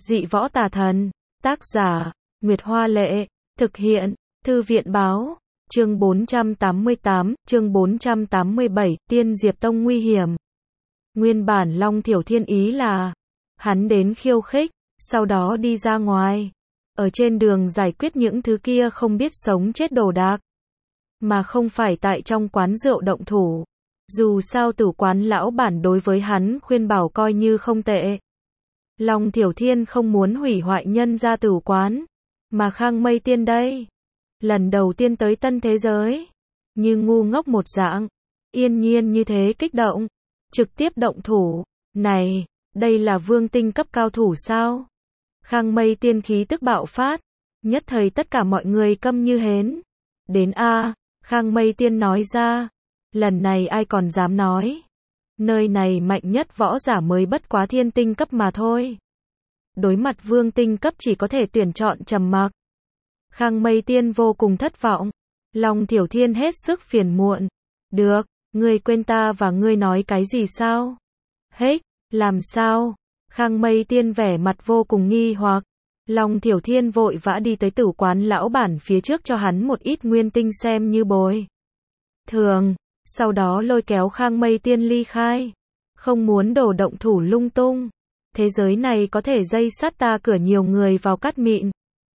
Dị võ tà thần. Tác giả, Nguyệt Hoa Lệ. Thực hiện, Thư viện Báo. Chương 488, chương 487, Tiên Diệp Tông nguy hiểm. Nguyên bản Long Thiểu Thiên ý là, hắn đến khiêu khích, sau đó đi ra ngoài. Ở trên đường giải quyết những thứ kia không biết sống chết đồ đạc. Mà không phải tại trong quán rượu động thủ. Dù sao tử quán lão bản đối với hắn khuyên bảo coi như không tệ. Long Thiểu Thiên không muốn hủy hoại nhân gia tử quán. Mà Khang Mây Tiên đây. Lần đầu tiên tới tân thế giới. Như ngu ngốc một dạng. Yên nhiên như thế kích động. Trực tiếp động thủ. Này, đây là vương tinh cấp cao thủ sao? Khang Mây Tiên khí tức bạo phát. Nhất thời tất cả mọi người câm như hến. Đến a, Khang Mây Tiên nói ra. Lần này ai còn dám nói. Nơi này mạnh nhất võ giả mới bất quá thiên tinh cấp mà thôi. Đối mặt vương tinh cấp chỉ có thể tuyển chọn trầm mặc. Khang Mây Tiên vô cùng thất vọng. Long Thiểu Thiên hết sức phiền muộn. Được, ngươi quên ta và ngươi nói cái gì sao? Hết, làm sao? Khang Mây Tiên vẻ mặt vô cùng nghi hoặc. Long Thiểu Thiên vội vã đi tới tử quán lão bản phía trước cho hắn một ít nguyên tinh xem như bồi thường. Sau đó lôi kéo Khang Mây Tiên ly khai. Không muốn đổ động thủ lung tung. Thế giới này có thể dây sắt ta cửa nhiều người vào cắt mịn.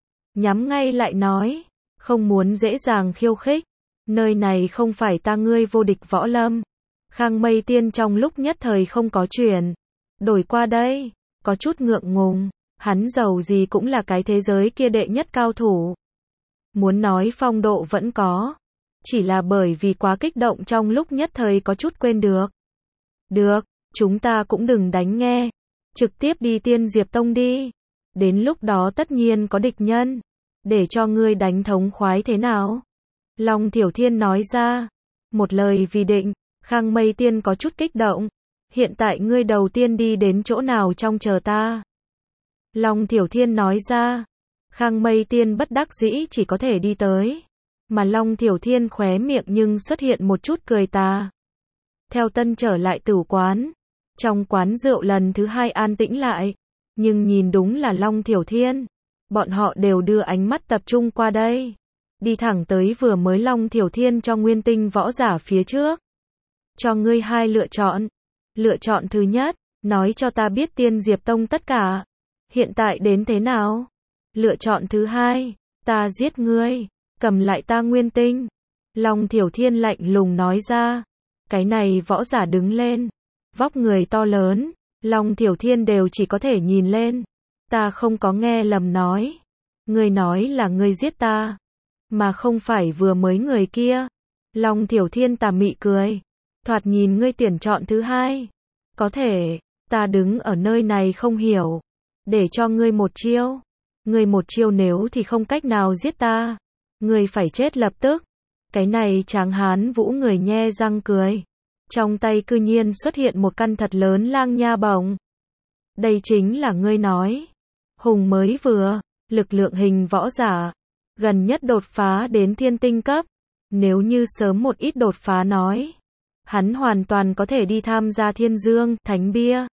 Nhắm ngay lại nói. Không muốn dễ dàng khiêu khích. Nơi này không phải ta ngươi vô địch võ lâm. Khang Mây Tiên trong lúc nhất thời không có chuyển. Đổi qua đây. Có chút ngượng ngùng. Hắn giàu gì cũng là cái thế giới kia đệ nhất cao thủ. Muốn nói phong độ vẫn có. Chỉ là bởi vì quá kích động trong lúc nhất thời có chút quên được. Được, chúng ta cũng đừng đánh nghe. Trực tiếp đi Tiên Diệp Tông đi. Đến lúc đó tất nhiên có địch nhân. Để cho ngươi đánh thống khoái thế nào? Long Thiểu Thiên nói ra. Một lời vì định. Khang Mây Tiên có chút kích động. Hiện tại ngươi đầu tiên đi đến chỗ nào trong chờ ta? Long Thiểu Thiên nói ra. Khang Mây Tiên bất đắc dĩ chỉ có thể đi tới. Mà Long Thiểu Thiên khóe miệng nhưng xuất hiện một chút cười tà. Theo tân trở lại tử quán. Trong quán rượu lần thứ hai an tĩnh lại. Nhưng nhìn đúng là Long Thiểu Thiên. Bọn họ đều đưa ánh mắt tập trung qua đây. Đi thẳng tới vừa mới Long Thiểu Thiên cho nguyên tinh võ giả phía trước. Cho ngươi hai lựa chọn. Lựa chọn thứ nhất, nói cho ta biết Tiên Diệp Tông tất cả. Hiện tại đến thế nào? Lựa chọn thứ hai, ta giết ngươi. Cầm lại ta nguyên tinh. Long Thiểu Thiên lạnh lùng nói ra. Cái này võ giả đứng lên. Vóc người to lớn. Long Thiểu Thiên đều chỉ có thể nhìn lên. Ta không có nghe lầm nói. Ngươi nói là ngươi giết ta. Mà không phải vừa mới người kia. Long Thiểu Thiên tà mị cười. Thoạt nhìn ngươi tuyển chọn thứ hai. Có thể, ta đứng ở nơi này không hiểu. Để cho ngươi một chiêu. Ngươi một chiêu nếu thì không cách nào giết ta. Ngươi phải chết lập tức. Cái này tráng hán vũ người nhe răng cười. Trong tay cư nhiên xuất hiện một căn thật lớn lang nha bổng. Đây chính là ngươi nói. Hùng mới vừa, lực lượng hình võ giả. Gần nhất đột phá đến thiên tinh cấp. Nếu như sớm một ít đột phá nói. Hắn hoàn toàn có thể đi tham gia Thiên Dương, Thánh Bia.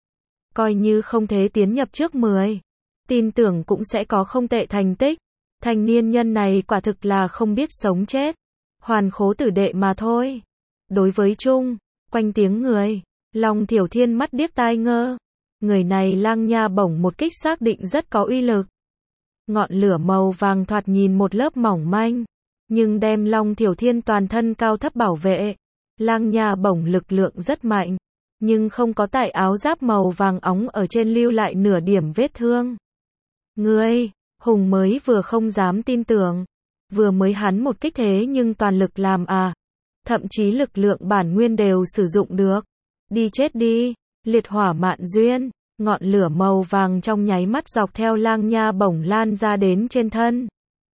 Coi như không thế tiến nhập trước 10. Tin tưởng cũng sẽ có không tệ thành tích. Thanh niên nhân này quả thực là không biết sống chết. Hoàn khố tử đệ mà thôi. Đối với Trung, quanh tiếng người. Long Thiểu Thiên mắt điếc tai ngơ. Người này lang nha bổng một kích xác định rất có uy lực. Ngọn lửa màu vàng thoạt nhìn một lớp mỏng manh. Nhưng đem Long Thiểu Thiên toàn thân cao thấp bảo vệ. Lang nha bổng lực lượng rất mạnh. Nhưng không có tại áo giáp màu vàng óng ở trên lưu lại nửa điểm vết thương. Ngươi, Hùng mới vừa không dám tin tưởng. Vừa mới hắn một kích thế nhưng toàn lực làm à. Thậm chí lực lượng bản nguyên đều sử dụng được. Đi chết đi, liệt hỏa mạn duyên. Ngọn lửa màu vàng trong nháy mắt dọc theo lang nha bổng lan ra đến trên thân.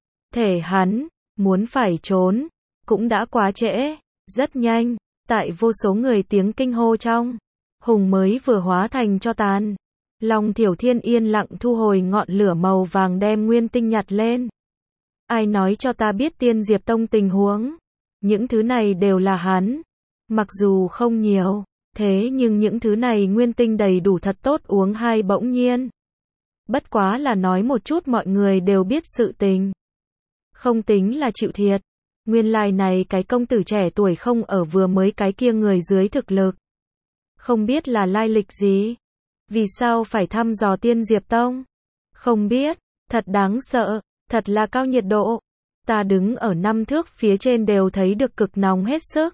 Thể hắn, muốn phải trốn, cũng đã quá trễ. Rất nhanh, tại vô số người tiếng kinh hô trong. Hùng mới vừa hóa thành tro tàn. Long Thiểu Thiên yên lặng thu hồi ngọn lửa màu vàng đem nguyên tinh nhặt lên. Ai nói cho ta biết Tiên Diệp Tông tình huống? Những thứ này đều là hắn. Mặc dù không nhiều, thế nhưng những thứ này nguyên tinh đầy đủ thật tốt uống hai bỗng nhiên. Bất quá là nói một chút mọi người đều biết sự tình. Không tính là chịu thiệt. Nguyên lai này cái công tử trẻ tuổi không ở vừa mới cái kia người dưới thực lực. Không biết là lai lịch gì. Vì sao phải thăm dò Tiên Diệp Tông? Không biết. Thật đáng sợ. Thật là cao nhiệt độ. Ta đứng ở 5 thước phía trên đều thấy được cực nóng hết sức.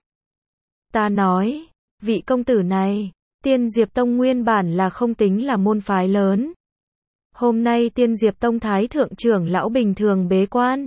Ta nói, vị công tử này, Tiên Diệp Tông nguyên bản là không tính là môn phái lớn. Hôm nay Tiên Diệp Tông Thái Thượng trưởng lão bình thường bế quan.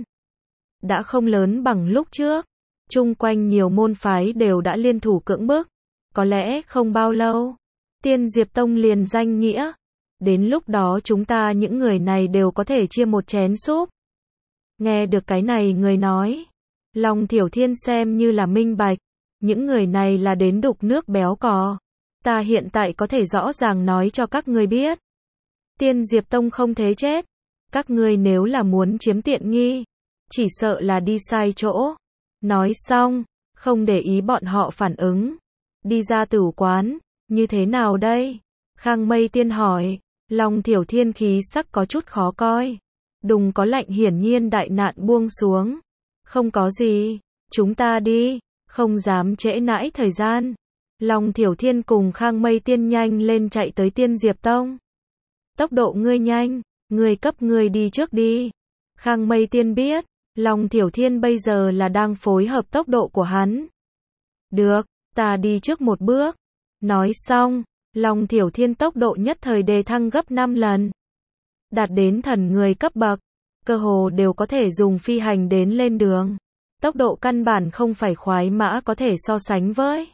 Đã không lớn bằng lúc trước. Chung quanh nhiều môn phái đều đã liên thủ cưỡng bức. Có lẽ không bao lâu, Tiên Diệp Tông liền danh nghĩa. Đến lúc đó chúng ta những người này đều có thể chia một chén súp. Nghe được cái này người nói. Long Thiểu Thiên xem như là minh bạch. Những người này là đến đục nước béo cò. Ta hiện tại có thể rõ ràng nói cho các người biết. Tiên Diệp Tông không thế chết. Các ngươi nếu là muốn chiếm tiện nghi, chỉ sợ là đi sai chỗ. Nói xong, không để ý bọn họ phản ứng. Đi ra tử quán, như thế nào đây? Khang Mây Tiên hỏi. Long Thiểu Thiên khí sắc có chút khó coi. Đùng có lạnh hiển nhiên đại nạn buông xuống. Không có gì, chúng ta đi, không dám trễ nãi thời gian. Long Thiểu Thiên cùng Khang Mây Tiên nhanh lên chạy tới Tiên Diệp Tông. Tốc độ ngươi nhanh, ngươi cấp ngươi đi trước đi. Khang Mây Tiên biết, Long Thiểu Thiên bây giờ là đang phối hợp tốc độ của hắn. Được, ta đi trước một bước. Nói xong, Long Thiểu Thiên tốc độ nhất thời đề thăng gấp 5 lần. Đạt đến thần người cấp bậc, cơ hồ đều có thể dùng phi hành đến lên đường. Tốc độ căn bản không phải khoái mã có thể so sánh với.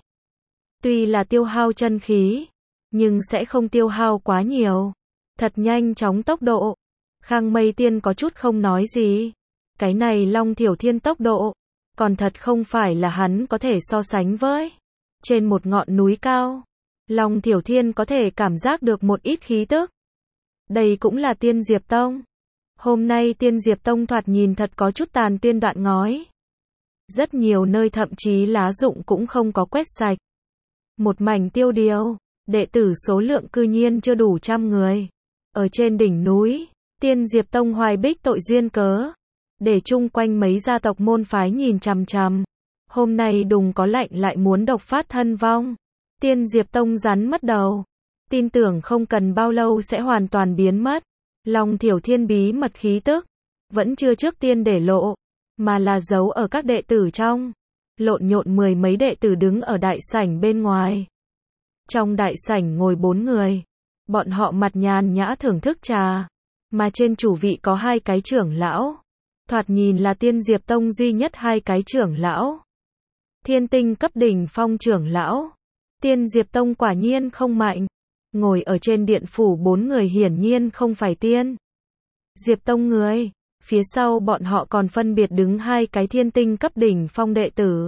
Tuy là tiêu hao chân khí, nhưng sẽ không tiêu hao quá nhiều. Thật nhanh chóng tốc độ. Khang Mây Tiên có chút không nói gì. Cái này Long Thiểu Thiên tốc độ, còn thật không phải là hắn có thể so sánh với. Trên một ngọn núi cao, Long Thiểu Thiên có thể cảm giác được một ít khí tức. Đây cũng là Tiên Diệp Tông. Hôm nay Tiên Diệp Tông thoạt nhìn thật có chút tàn tiên đoạn ngói. Rất nhiều nơi thậm chí lá rụng cũng không có quét sạch. Một mảnh tiêu điều, đệ tử số lượng cư nhiên chưa đủ 100 người. Ở trên đỉnh núi, Tiên Diệp Tông hoài bích tội duyên cớ. Để chung quanh mấy gia tộc môn phái nhìn chằm chằm. Hôm nay đùng có lạnh lại muốn độc phát thân vong. Tiên Diệp Tông rắn mất đầu. Tin tưởng không cần bao lâu sẽ hoàn toàn biến mất. Long Thiểu Thiên bí mật khí tức. Vẫn chưa trước tiên để lộ. Mà là giấu ở các đệ tử trong. Lộn nhộn 10 mấy đệ tử đứng ở đại sảnh bên ngoài. Trong đại sảnh ngồi 4 người. Bọn họ mặt nhàn nhã thưởng thức trà. Mà trên chủ vị có 2 cái trưởng lão. Thoạt nhìn là Tiên Diệp Tông duy nhất 2 cái trưởng lão. Thiên tinh cấp đỉnh phong trưởng lão. Tiên Diệp Tông quả nhiên không mạnh. Ngồi ở trên điện phủ 4 người hiển nhiên không phải Tiên Diệp Tông người. Phía sau bọn họ còn phân biệt đứng 2 cái thiên tinh cấp đỉnh phong đệ tử.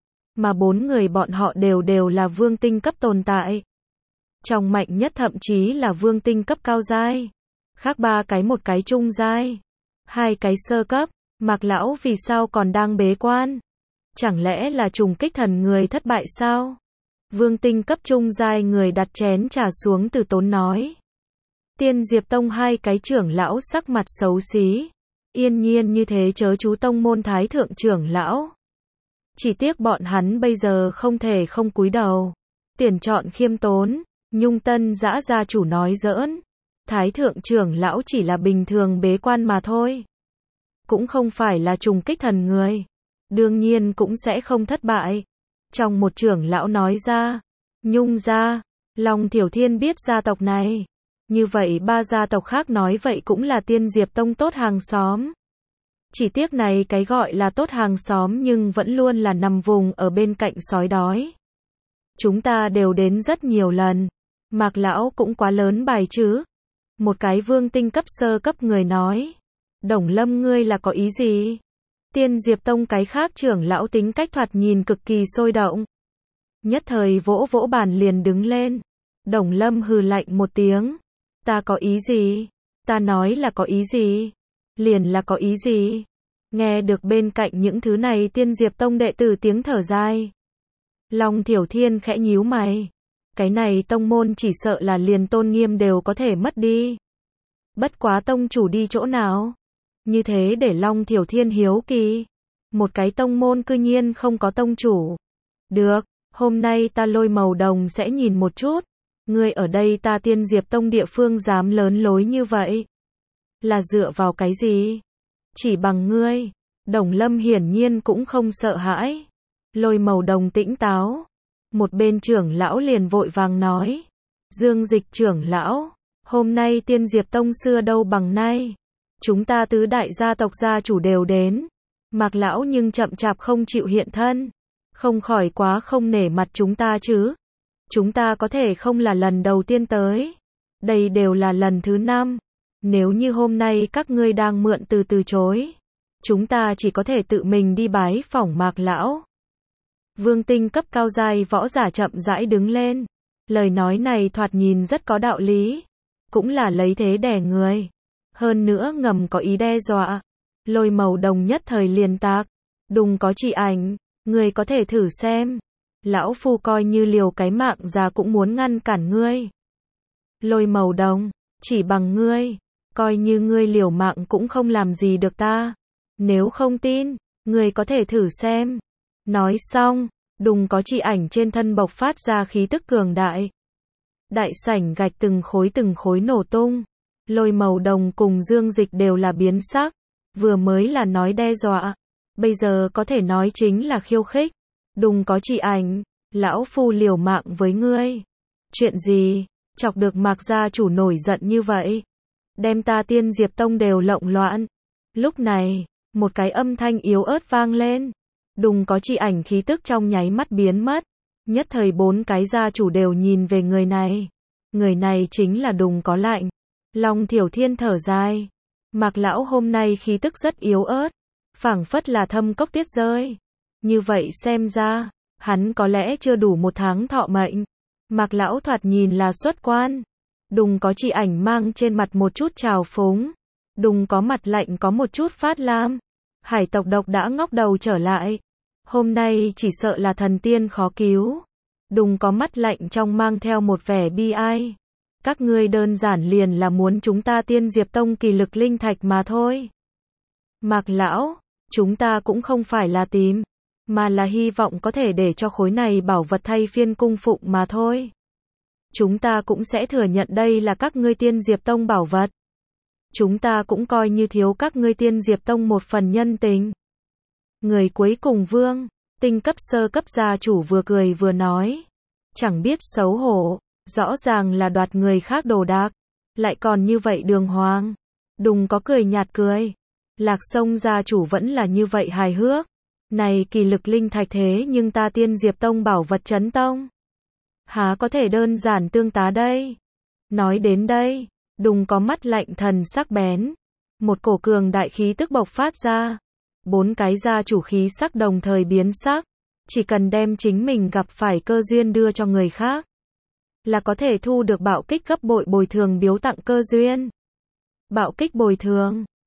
Mà 4 người bọn họ đều là vương tinh cấp tồn tại. Trong mạnh nhất thậm chí là vương tinh cấp cao giai. Khác 3 cái một cái trung giai. 2 cái sơ cấp. Mạc lão vì sao còn đang bế quan? Chẳng lẽ là trùng kích thần người thất bại sao? Vương tinh cấp trung giai người đặt chén trà xuống từ tốn nói. Tiên Diệp Tông 2 cái trưởng lão sắc mặt xấu xí. Yên nhiên như thế chớ chú tông môn thái thượng trưởng lão. Chỉ tiếc bọn hắn bây giờ không thể không cúi đầu. Tiền chọn khiêm tốn. Nhung Tân Dã gia chủ nói giỡn. Thái thượng trưởng lão chỉ là bình thường bế quan mà thôi. Cũng không phải là trùng kích thần người. Đương nhiên cũng sẽ không thất bại. Trong một trưởng lão nói ra. Nhung gia. Long Thiểu Thiên biết gia tộc này. Như vậy 3 gia tộc khác nói vậy cũng là Tiên Diệp Tông tốt hàng xóm. Chỉ tiếc này cái gọi là tốt hàng xóm nhưng vẫn luôn là nằm vùng ở bên cạnh sói đói. Chúng ta đều đến rất nhiều lần. Mạc lão cũng quá lớn bài chứ. Một cái vương tinh cấp sơ cấp người nói. Đồng Lâm ngươi là có ý gì? Tiên Diệp Tông cái khác trưởng lão tính cách thoạt nhìn cực kỳ sôi động. Nhất thời vỗ vỗ bàn liền đứng lên. Đồng Lâm hừ lạnh một tiếng. Ta có ý gì? Ta nói là có ý gì? Liền là có ý gì? Nghe được bên cạnh những thứ này Tiên Diệp Tông đệ tử tiếng thở dài. Long Thiểu Thiên khẽ nhíu mày. Cái này tông môn chỉ sợ là liền tôn nghiêm đều có thể mất đi. Bất quá tông chủ đi chỗ nào? Như thế để Long Thiểu Thiên hiếu kỳ. Một cái tông môn cư nhiên không có tông chủ. Được, hôm nay ta Lôi Màu Đồng sẽ nhìn một chút. Ngươi ở đây ta Tiên Diệp Tông địa phương dám lớn lối như vậy. Là dựa vào cái gì? Chỉ bằng ngươi. Đồng Lâm hiển nhiên cũng không sợ hãi. Lôi Màu Đồng tĩnh táo. Một bên trưởng lão liền vội vàng nói. Dương Dịch trưởng lão, hôm nay Tiên Diệp Tông xưa đâu bằng nay. Chúng ta tứ đại gia tộc gia chủ đều đến. Mạc lão nhưng chậm chạp không chịu hiện thân. Không khỏi quá không nể mặt chúng ta chứ. Chúng ta có thể không là lần đầu tiên tới. Đây đều là lần thứ 5. Nếu như hôm nay các ngươi đang mượn từ chối, chúng ta chỉ có thể tự mình đi bái phỏng Mạc lão. Vương tinh cấp cao giai võ giả chậm rãi đứng lên. Lời nói này thoạt nhìn rất có đạo lý. Cũng là lấy thế đè người. Hơn nữa ngầm có ý đe dọa. Lôi Màu Đồng nhất thời liền tạc. Đùng có chỉ ảnh. Ngươi có thể thử xem. Lão phu coi như liều cái mạng ra cũng muốn ngăn cản ngươi. Lôi Màu Đồng, chỉ bằng ngươi. Coi như ngươi liều mạng cũng không làm gì được ta. Nếu không tin, ngươi có thể thử xem. Nói xong, đùng có chỉ ảnh trên thân bộc phát ra khí tức cường đại. Đại sảnh gạch từng khối nổ tung. Lôi Màu Đồng cùng Dương Dịch đều là biến sắc. Vừa mới là nói đe dọa. Bây giờ có thể nói chính là khiêu khích. Đùng có chỉ ảnh. Lão phu liều mạng với ngươi. Chuyện gì? Chọc được Mạc gia chủ nổi giận như vậy. Đem ta Tiên Diệp Tông đều lộn loạn. Lúc này, một cái âm thanh yếu ớt vang lên. Đùng có chỉ ảnh khí tức trong nháy mắt biến mất. Nhất thời 4 cái gia chủ đều nhìn về người này. Người này chính là Đùng có lạnh. Long Thiểu Thiên thở dài. Mạc lão hôm nay khí tức rất yếu ớt. Phảng phất là thâm cốc tiết rơi. Như vậy xem ra, hắn có lẽ chưa đủ 1 tháng thọ mệnh. Mạc lão thoạt nhìn là xuất quan. Đùng có chỉ ảnh mang trên mặt một chút trào phúng. Đùng có mặt lạnh có một chút phát lam. Hải tộc độc đã ngóc đầu trở lại. Hôm nay chỉ sợ là thần tiên khó cứu. Đùng có mắt lạnh trong mang theo một vẻ bi ai. Các ngươi đơn giản liền là muốn chúng ta Tiên Diệp Tông kỳ lực linh thạch mà thôi. Mạc lão, chúng ta cũng không phải là tìm, mà là hy vọng có thể để cho khối này bảo vật thay phiên cung phụng mà thôi. Chúng ta cũng sẽ thừa nhận đây là các ngươi Tiên Diệp Tông bảo vật. Chúng ta cũng coi như thiếu các ngươi Tiên Diệp Tông một phần nhân tình. Người cuối cùng Vương, tinh cấp sơ cấp gia chủ vừa cười vừa nói. Chẳng biết xấu hổ, rõ ràng là đoạt người khác đồ đạc, lại còn như vậy đường hoàng. Đùng có cười nhạt cười. Lạc Sông gia chủ vẫn là như vậy hài hước. Này kỳ lực linh thạch thế nhưng ta Tiên Diệp Tông bảo vật chấn tông. Há có thể đơn giản tương tá đây. Nói đến đây, Đùng có mắt lạnh thần sắc bén. Một cổ cường đại khí tức bộc phát ra. 4 cái gia chủ khí sắc đồng thời biến sắc. Chỉ cần đem chính mình gặp phải cơ duyên đưa cho người khác, là có thể thu được bạo kích gấp bội bồi thường biếu tặng cơ duyên. Bạo kích bồi thường.